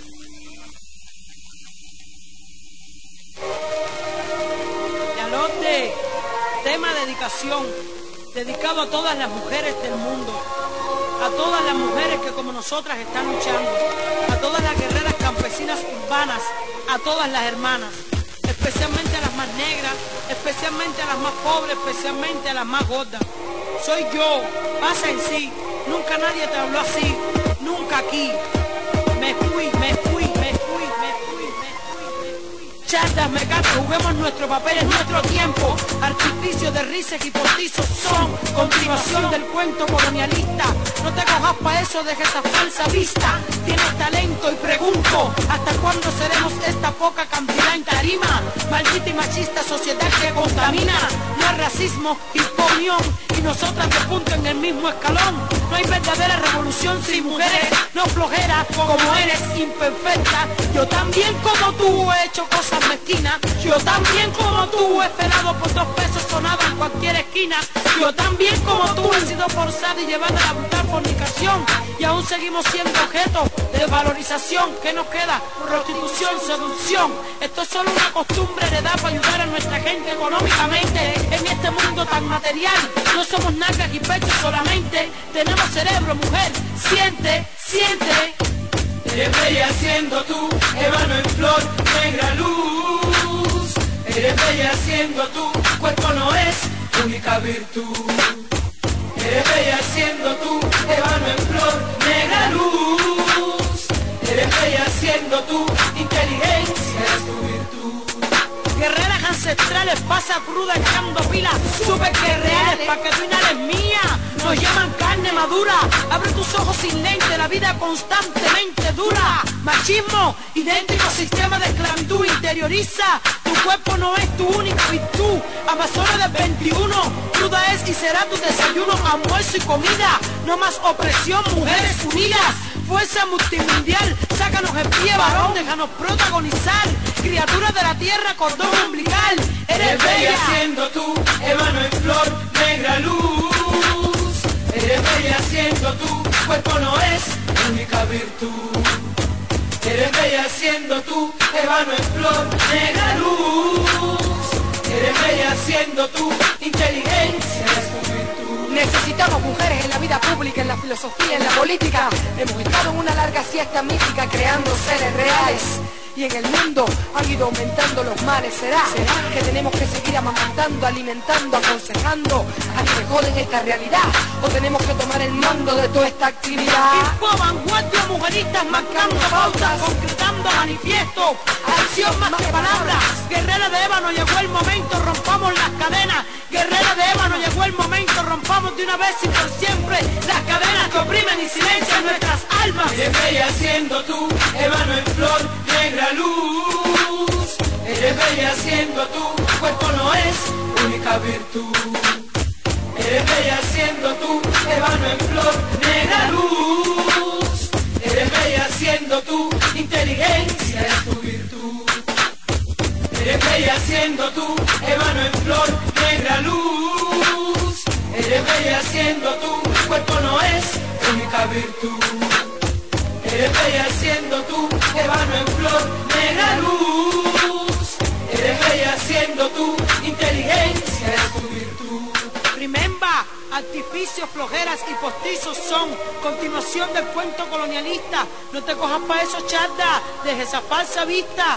Yalote, tema dedicación, dedicado a todas las mujeres del mundo, a todas las mujeres que como nosotras están luchando, a todas las guerreras campesinas urbanas, a todas las hermanas, especialmente a las más negras, especialmente a las más pobres, especialmente a las más gordas. Soy yo, pasa en sí, nunca nadie te habló así, nunca aquí. Me fui. Chatas, me gato, juguemos nuestro papel en nuestro tiempo. Artificios de risas y postizos son continuación del cuento colonialista. No te cojas pa' eso, deja esa falsa vista. Tienes talento y pregunto, ¿hasta cuándo seremos esta poca cantidad en tarima? Maldita y machista sociedad que contamina. No hay racismo, imponión, y nosotras de punto en el mismo escalón. No hay verdadera revolución sin mujeres, no flojera como eres imperfecta. Yo también como tú he hecho cosas mezquinas. Yo también como tú he esperado por 2 pesos sonada en cualquier esquina. Yo también como tú he sido forzada y llevada a la brutal fornicación. Y aún seguimos siendo objeto de valorización. ¿Qué nos queda? Prostitución, seducción. Esto es solo una costumbre heredada para ayudar a nuestra gente económicamente. En este mundo tan material, no somos nalgas y pechos solamente. Tenemos cerebro, mujer. Siente, siente. Eres bella siendo tú, ébano en flor, negra luz. Eres bella siendo tú, cuerpo no es única virtud. Eres bella siendo tú, ébano en flor, negra luz. Eres bella siendo tú, inteligencia es tu virtud. Guerreras ancestrales, pasa cruda echando pilas, super guerreales, pa' que tu inhales mía. Nos llaman carne madura, abre tus ojos sin lente, la vida constantemente dura. Machismo, idéntico sistema de esclavitud, interioriza. Tu cuerpo no es tu única virtud. Amazona del 21, cruda es y será tu desayuno, almuerzo y comida. No más opresión, mujeres unidas. Fuerza multimundial, sácanos en pie, varón, déjanos protagonizar. Criaturas de la tierra, cordón umbilical. Eres bella siendo tú, ébano en flor, negra luz. Eres bella siendo tú, cuerpo no es única virtud. Eres bella siendo tú, ébano en flor, negra luz. Eres bella siendo tú, inteligencia es tu virtud. Necesitamos mujeres en la vida pública, en la filosofía, en la política. Hemos estado en una larga siesta mística creando seres reales. Y en el mundo han ido aumentando los males. ¿Será que tenemos que seguir amamantando, alimentando, aconsejando a que joden esta realidad? ¿O tenemos que tomar el mando de toda esta actividad? Info, vanguardia, mujeristas marcando pautas, concretando manifiestos, acción más que palabras. Guerrera de ébano, llegó el momento, rompamos las cadenas. Guerrera de ébano, llegó el momento, rompamos de una vez y por siempre las cadenas que oprimen y silencian nuestras almas. Eres bella siendo tú, ébano en flor, negra luz. Eres bella siendo tú, cuerpo no es única virtud. Eres bella siendo tú, ébano en flor, negra luz. Eres bella siendo tú, inteligencia es tu virtud. Eres bella siendo tú, ébano en flor, negra luz. Eres bella siendo tú, cuerpo no es única virtud. Eres bella siendo tú, ébano en flor, negra luz. Eres bella siendo tú, inteligencia. artificios, flojeras y postizos son continuación del cuento colonialista. No te cojas pa' eso, chata, deja esa falsa vista.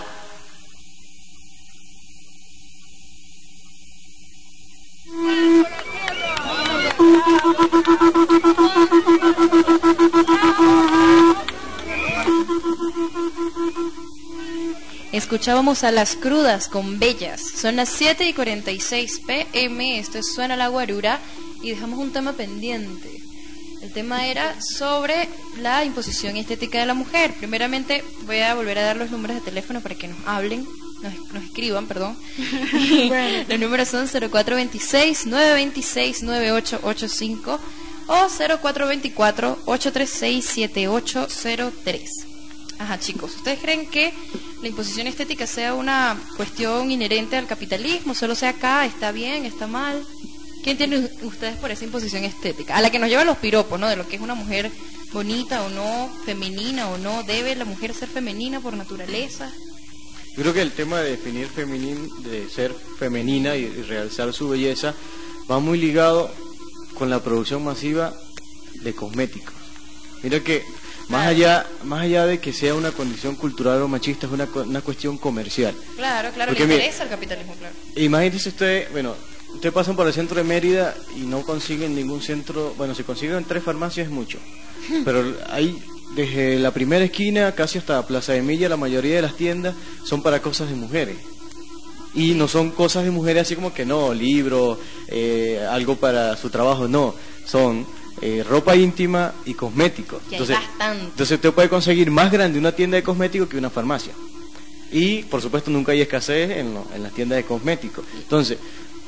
Escuchábamos a Las Crudas con Bellas. Son las 7:46 p.m. Esto es Suena la Guarura y dejamos un tema pendiente. El tema era sobre la imposición estética de la mujer. Primeramente voy a volver a dar los números de teléfono para que nos hablen, nos escriban, perdón. Bueno. Los números son 0426-926-9885 o 0424-836-7803. Ajá, chicos, ¿ustedes creen que la imposición estética sea una cuestión inherente al capitalismo? Solo sea acá, ¿está bien, está mal? ¿Qué entienden ustedes por esa imposición estética? A la que nos llevan los piropos, ¿no? De lo que es una mujer bonita o no, femenina o no. ¿Debe la mujer ser femenina por naturaleza? Yo creo que el tema de definir de ser femenina y realzar su belleza va muy ligado con la producción masiva de cosméticos. Mira que más allá de que sea una condición cultural o machista, es una cuestión comercial. Claro, Porque, le interesa el capitalismo, claro. Imagínese usted, ustedes pasan por el centro de Mérida y no consiguen ningún centro, si consiguen 3 farmacias es mucho, pero hay desde la primera esquina casi hasta Plaza de Milla, la mayoría de las tiendas son para cosas de mujeres. Y no son cosas de mujeres así como que no, libros, algo para su trabajo, no, son ropa íntima y cosméticos. Entonces usted puede conseguir más grande una tienda de cosméticos que una farmacia. Y por supuesto nunca hay escasez en las tiendas de cosméticos. Entonces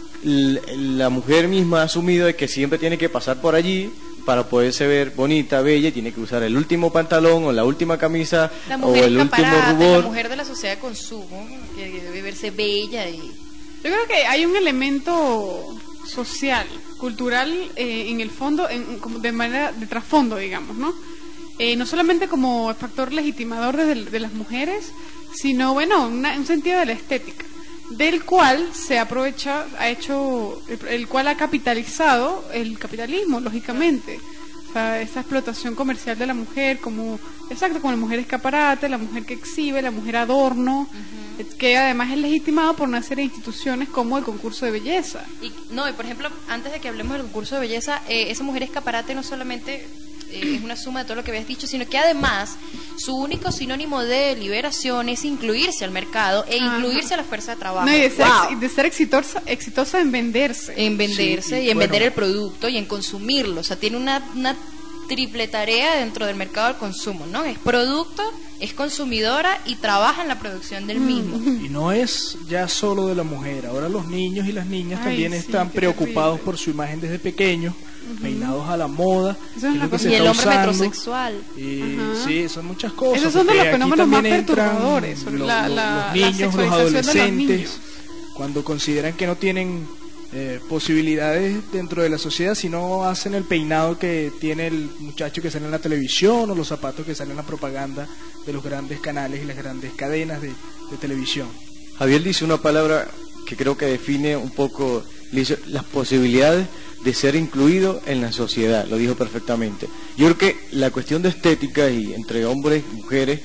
la mujer misma ha asumido de que siempre tiene que pasar por allí para poderse ver bonita, bella, y tiene que usar el último pantalón o la última camisa o el último rubor. La mujer de la sociedad de consumo, que debe verse bella. Yo creo que hay un elemento social, cultural, en el fondo, como de manera de trasfondo, digamos, ¿no? No solamente como factor legitimador de las mujeres, sino, un sentido de la estética, del cual se aprovecha, el cual ha capitalizado el capitalismo, lógicamente. O sea, esa explotación comercial de la mujer como la mujer escaparate, la mujer que exhibe, la mujer adorno, que además es legitimado por una serie de instituciones como el concurso de belleza. Y por ejemplo, antes de que hablemos del concurso de belleza, esa mujer escaparate no solamente es una suma de todo lo que habías dicho, sino que además su único sinónimo de liberación es incluirse al mercado e incluirse a la fuerza de trabajo. No, y de ser exitosa en venderse. En venderse y en vender el producto y en consumirlo. O sea, tiene una triple tarea dentro del mercado del consumo, ¿no? Es producto, es consumidora y trabaja en la producción del mismo. Y no es ya solo de la mujer, ahora los niños y las niñas también están preocupados por su imagen desde pequeños, peinados a la moda, y el hombre metrosexual. Sí, son muchas cosas. Esos son de los fenómenos más perturbadores. Los niños, los adolescentes, cuando consideran que no tienen posibilidades dentro de la sociedad si no hacen el peinado que tiene el muchacho que sale en la televisión o los zapatos que salen en la propaganda de los grandes canales y las grandes cadenas de televisión. Javier dice una palabra que creo que define un poco las posibilidades de ser incluido en la sociedad, lo dijo perfectamente. Yo creo que la cuestión de estética y entre hombres y mujeres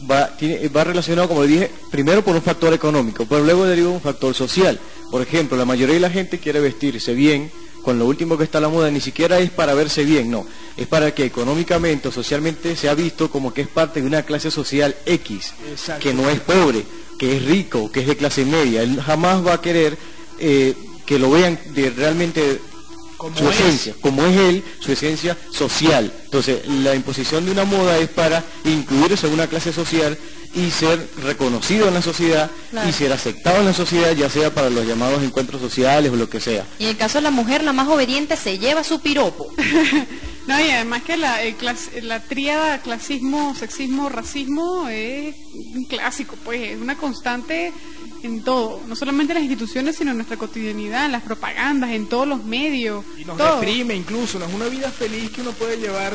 va relacionado, como le dije, primero por un factor económico, pero luego deriva un factor social. Por ejemplo, la mayoría de la gente quiere vestirse bien, con lo último que está a la moda, ni siquiera es para verse bien, no, es para que económicamente o socialmente sea visto como que es parte de una clase social X. Exacto. Que no es pobre, que es rico, que es de clase media. Él jamás va a querer que lo vean realmente su esencia, como es él, su esencia social. Entonces, la imposición de una moda es para incluirse en una clase social y ser reconocido en la sociedad, claro, y ser aceptado en la sociedad, ya sea para los llamados encuentros sociales o lo que sea. Y en el caso de la mujer, la más obediente se lleva su piropo. No, y además que la tríada clasismo, sexismo, racismo es un clásico, pues es una constante en todo, no solamente en las instituciones, sino en nuestra cotidianidad, en las propagandas, en todos los medios. Y nos reprime incluso, no es una vida feliz que uno puede llevar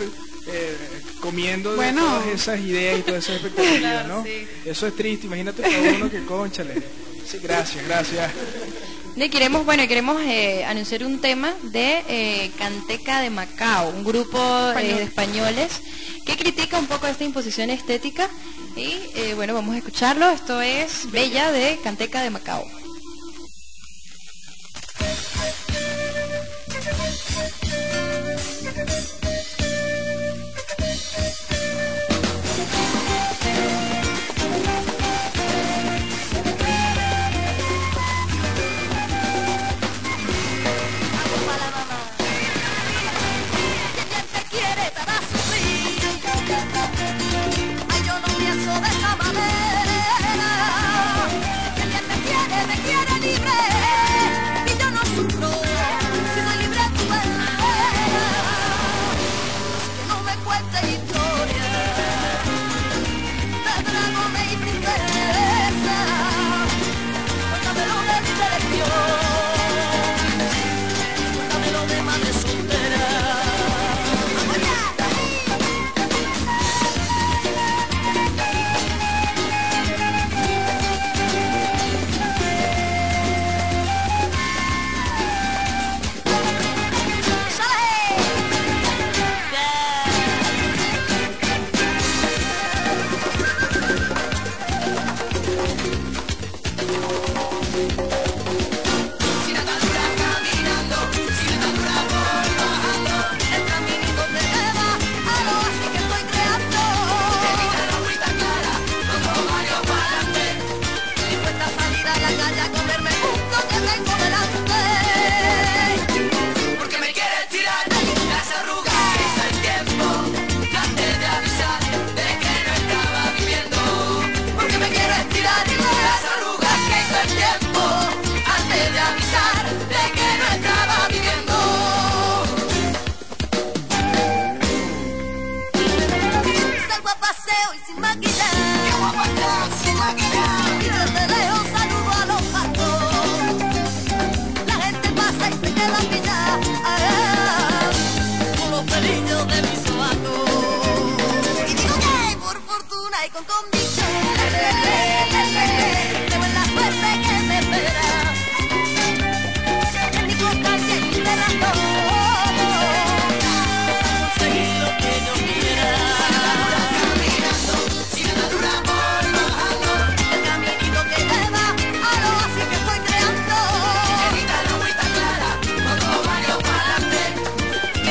comiendo de todas esas ideas y todas esas expectativas, ¿no? Sí. Eso es triste, imagínate para uno que cónchale. Sí, gracias. Queremos anunciar un tema de Canteca de Macao, un grupo de españoles que critica un poco esta imposición estética y bueno, vamos a escucharlo. Esto es Bella de Canteca de Macao.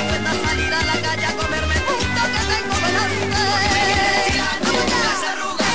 Salir a la calle a comerme justo que tengo delante.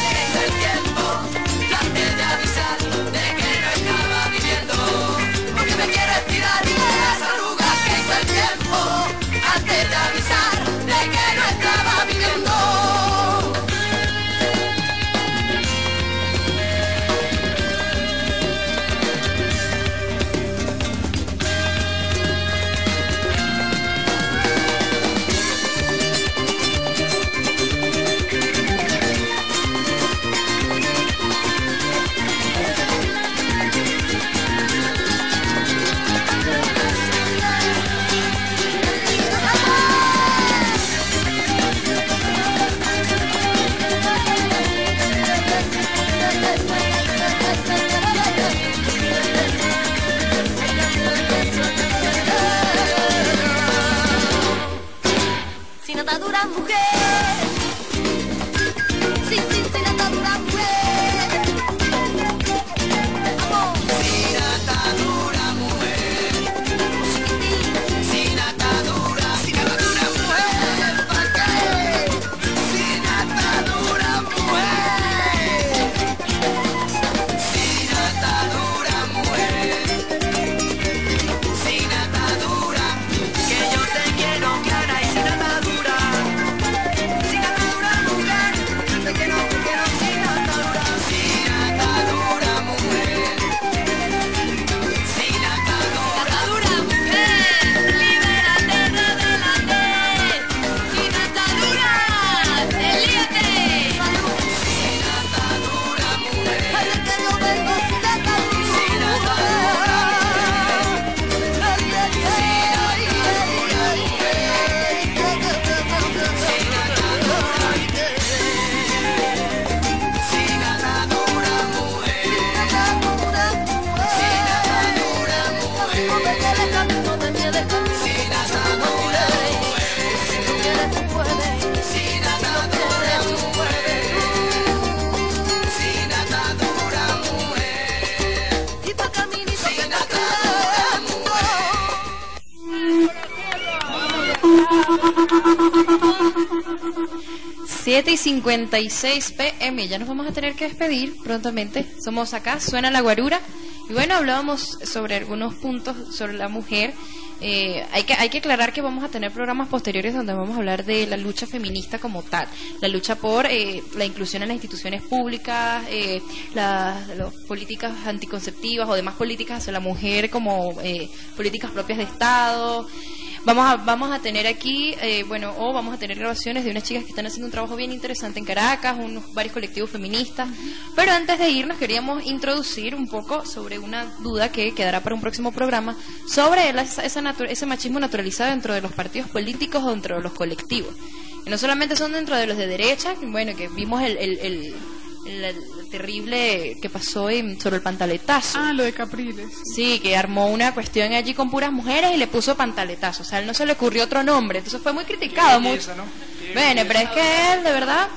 7:56 p.m. Ya nos vamos a tener que despedir prontamente. Somos acá, Suena la Guarura. Y bueno, hablábamos sobre algunos puntos sobre la mujer. Hay que aclarar que vamos a tener programas posteriores donde vamos a hablar de la lucha feminista como tal, la lucha por la inclusión en las instituciones públicas, las políticas anticonceptivas o demás políticas hacia la mujer como políticas propias de Estado. Vamos a tener aquí, vamos a tener grabaciones de unas chicas que están haciendo un trabajo bien interesante en Caracas, varios colectivos feministas. Pero antes de irnos queríamos introducir un poco sobre una duda que quedará para un próximo programa sobre ese machismo naturalizado dentro de los partidos políticos o dentro de los colectivos. Y no solamente son dentro de los de derecha, que vimos el terrible que pasó sobre el pantaletazo. Lo de Capriles. Sí, que armó una cuestión allí con puras mujeres y le puso pantaletazo. O sea, a él no se le ocurrió otro nombre. Entonces fue muy criticado. Bueno, pero es que él, de verdad.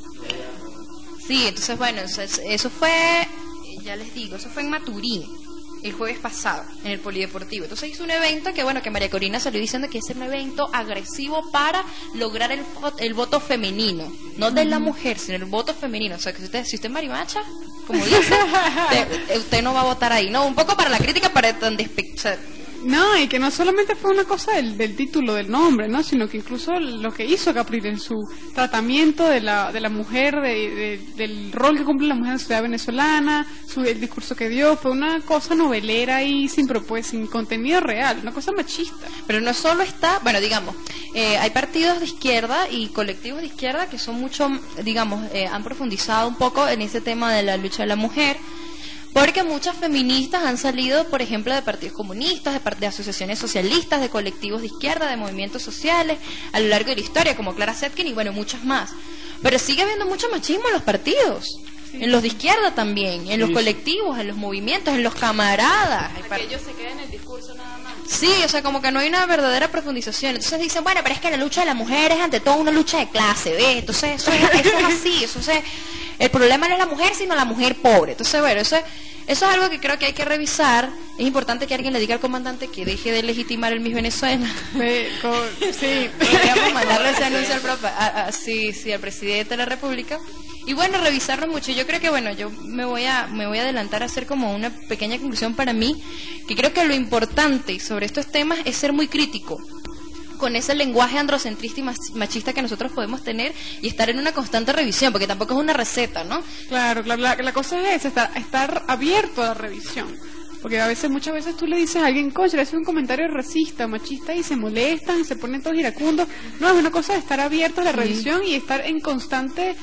Sí, entonces bueno, eso fue, ya les digo, eso fue en Maturín el jueves pasado, en el Polideportivo. Entonces hizo un evento que María Corina salió diciendo que es un evento agresivo para lograr el voto femenino, no de la mujer, sino el voto femenino. O sea, que si usted es marimacha, como dice, usted no va a votar ahí. No, un poco para la crítica, para tan No, y que no solamente fue una cosa del título, del nombre, ¿no? Sino que incluso lo que hizo Capriles en su tratamiento de la mujer, del rol que cumple la mujer en la sociedad venezolana, el discurso que dio, fue una cosa novelera y sin contenido real, una cosa machista. Pero no solo está, hay partidos de izquierda y colectivos de izquierda que son mucho, han profundizado un poco en ese tema de la lucha de la mujer. Porque muchas feministas han salido, por ejemplo, de partidos comunistas, de asociaciones socialistas, de colectivos de izquierda, de movimientos sociales, a lo largo de la historia, como Clara Zetkin y muchas más. Pero sigue habiendo mucho machismo en los partidos, en los de izquierda también, en los colectivos, en los movimientos, en los camaradas. Para que ellos se queden en el discurso nada más. Sí, o sea, como que no hay una verdadera profundización. Entonces dicen, pero es que la lucha de la mujer es ante todo una lucha de clase, ¿ves? Entonces eso es así, el problema no es la mujer, sino la mujer pobre. Entonces, eso es algo que creo que hay que revisar. Es importante que alguien le diga al comandante que deje de legitimar el Miss Venezuela. Sí, podríamos mandarle ese anuncio al presidente de la República. Y revisarlo mucho. Yo creo que yo me voy a adelantar a hacer como una pequeña conclusión para mí, que creo que lo importante sobre estos temas es ser muy crítico con ese lenguaje androcentrista y machista que nosotros podemos tener y estar en una constante revisión, porque tampoco es una receta, ¿no? Claro, la cosa es estar abierto a la revisión. Porque muchas veces tú le dices a alguien, coche, le haces un comentario racista, machista y se molestan, se ponen todos iracundos. No, es una cosa de estar abierto a la revisión y estar en constante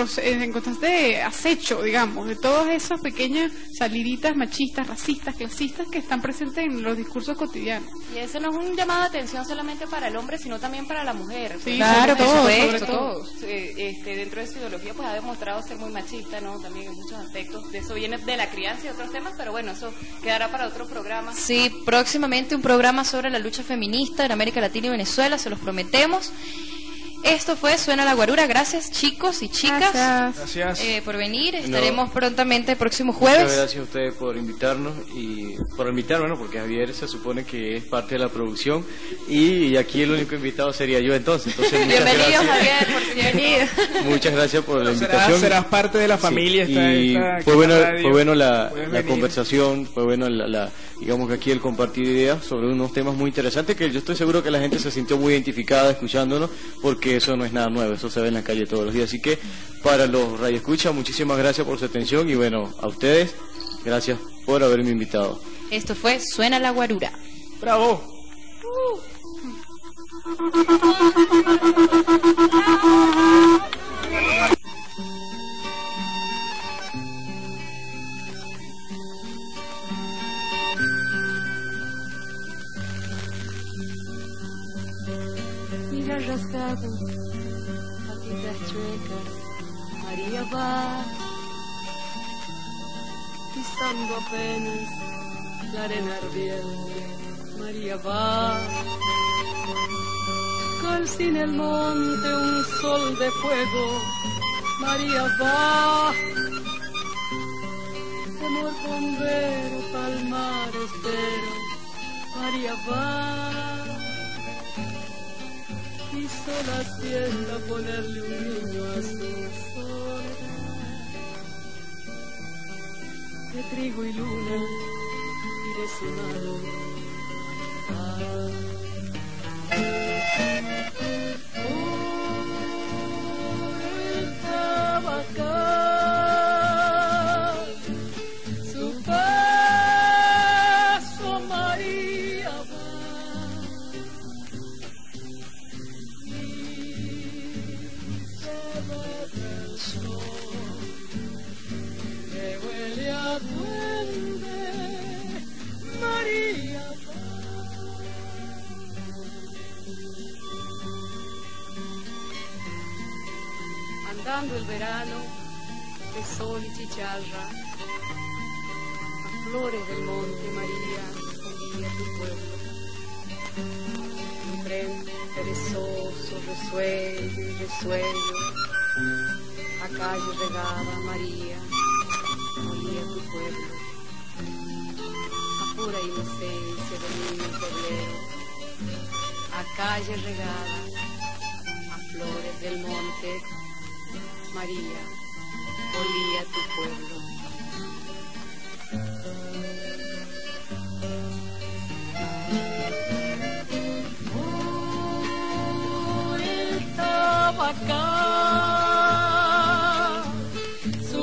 acecho, digamos, de todas esas pequeñas saliditas machistas, racistas, clasistas que están presentes en los discursos cotidianos. Y ese no es un llamado de atención solamente para el hombre, sino también para la mujer. Sí, claro, sobre todo. Dentro de su ideología pues ha demostrado ser muy machista, ¿no? También en muchos aspectos. De eso viene de la crianza y otros temas, pero eso quedará para otro programa. Sí, próximamente un programa sobre la lucha feminista en América Latina y Venezuela, se los prometemos. Esto fue Suena la Guarura. Gracias, chicos y chicas. Gracias. Por venir. Estaremos prontamente el próximo jueves. Muchas gracias a ustedes por invitarnos y por invitarme, porque Javier se supone que es parte de la producción y aquí el único invitado sería yo entonces. Bienvenido, Javier, por bienvenido. Muchas gracias por la invitación. Serás parte de la familia. Sí, fue bueno la conversación, fue bueno digamos que aquí el compartir ideas sobre unos temas muy interesantes que yo estoy seguro que la gente se sintió muy identificada escuchándonos, porque eso no es nada nuevo, eso se ve en la calle todos los días. Así que para los radioescuchas, muchísimas gracias por su atención y a ustedes, gracias por haberme invitado. Esto fue Suena la Guarura. ¡Bravo! Mira rasgado, patitas chuecas, María va pisando apenas la arena ardiente. María va, calcina el monte un sol de fuego. María va, temor bombero, palmar estero. María va, y quiso la tierra ponerle un niño a su soledad. De trigo y luna y de su mano. El tabacal, su paso María va, y se bebe el sol, que huele a duende, María va. Andando el verano de sol y chicharra, a flores del monte María, olía tu pueblo. Un tren perezoso, resuello y resuello, a calle regada María, olía tu pueblo. A pura inocencia del niño perlero, a calle regada, a flores del monte María, olía tu pueblo. Oh, el tabacal, su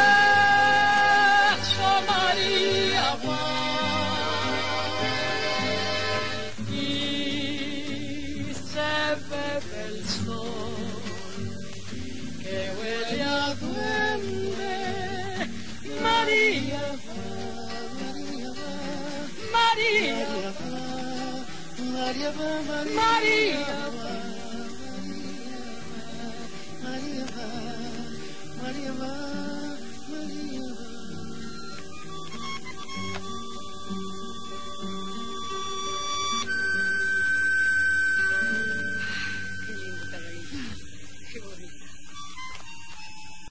pecho María va, y se bebe el sol, que huele a duende, María va, María va, María va, María va, María va, María va, María va.